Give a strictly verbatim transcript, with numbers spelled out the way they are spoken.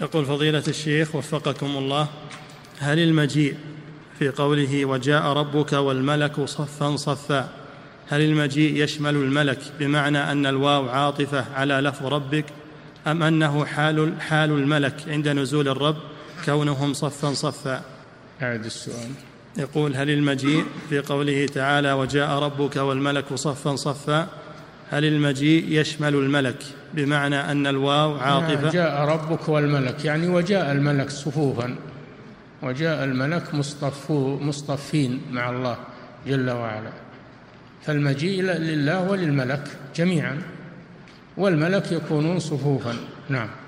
يقول فضيلة الشيخ وفقكم الله: هل المجيء في قوله وجاء ربك والملك صفا صفا، هل المجيء يشمل الملك بمعنى أن الواو عاطفة على لفظ ربك، أم أنه حال, حال الملك عند نزول الرب كونهم صفا صفا؟ أعد السؤال. يقول: هل المجيء في قوله تعالى وجاء ربك والملك صفا صفا، هل المجيء يشمل الملك بمعنى أن الواو عاطفة؟ جاء ربك والملك يعني وجاء الملك صفوفا، وجاء الملك مصطفين مع الله جل وعلا، فالمجيء لله وللملك جميعا، والملك يكونون صفوفا. نعم.